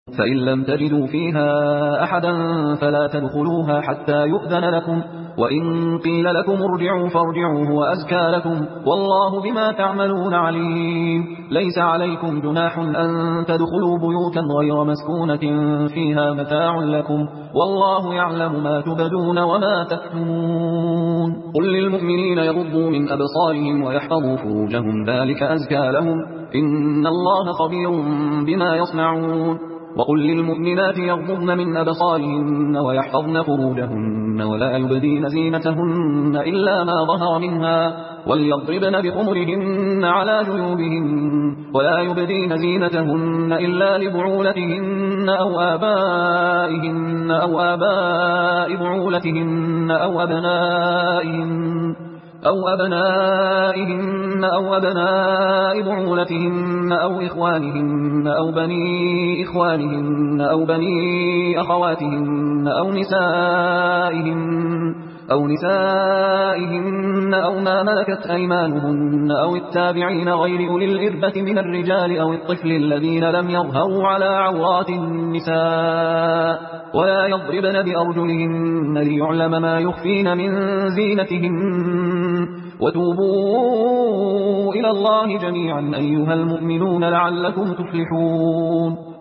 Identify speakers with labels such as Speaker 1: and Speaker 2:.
Speaker 1: فإن لم تجدوا فيها أحدا فلا تدخلوها حتى يؤذن لكم، وإن قيل لكم ارجعوا فارجعوا هو أزكى لكم، والله بما تعملون عليم. ليس عليكم جناح أن تدخلوا بيوتا غير مسكونة فيها متاع لكم، والله يعلم ما تبدون وما تكتمون. قل للمؤمنين يغضوا من أبصارهم ويحفظوا فروجهم ذلك أزكى لهم، إن الله خبير بما يصنعون. وقل للمؤمنات يغضضن من أبصارهن ويحفظن فروجهن ولا يبدين زينتهن إلا ما ظهر منها، وليضربن بخمرهن على جيوبهن، ولا يبدين زينتهن إلا لبعولتهن أو آبائهن أو آباء بعولتهن أو أبنائهن أو أبناء بعولتهن أو إخوانهن أو بني إخوانهن أو بني أخواتهن أو نسائهن أو ما ملكت أيمانهن أو التابعين غير أولي الإربة من الرجال أو الطفل الذين لم يظهروا على عورات النساء، ولا يضربن بأرجلهن ليعلم ما يخفين من زينتهن. وتوبوا إلى الله جميعا أيها المؤمنون لعلكم تفلحون.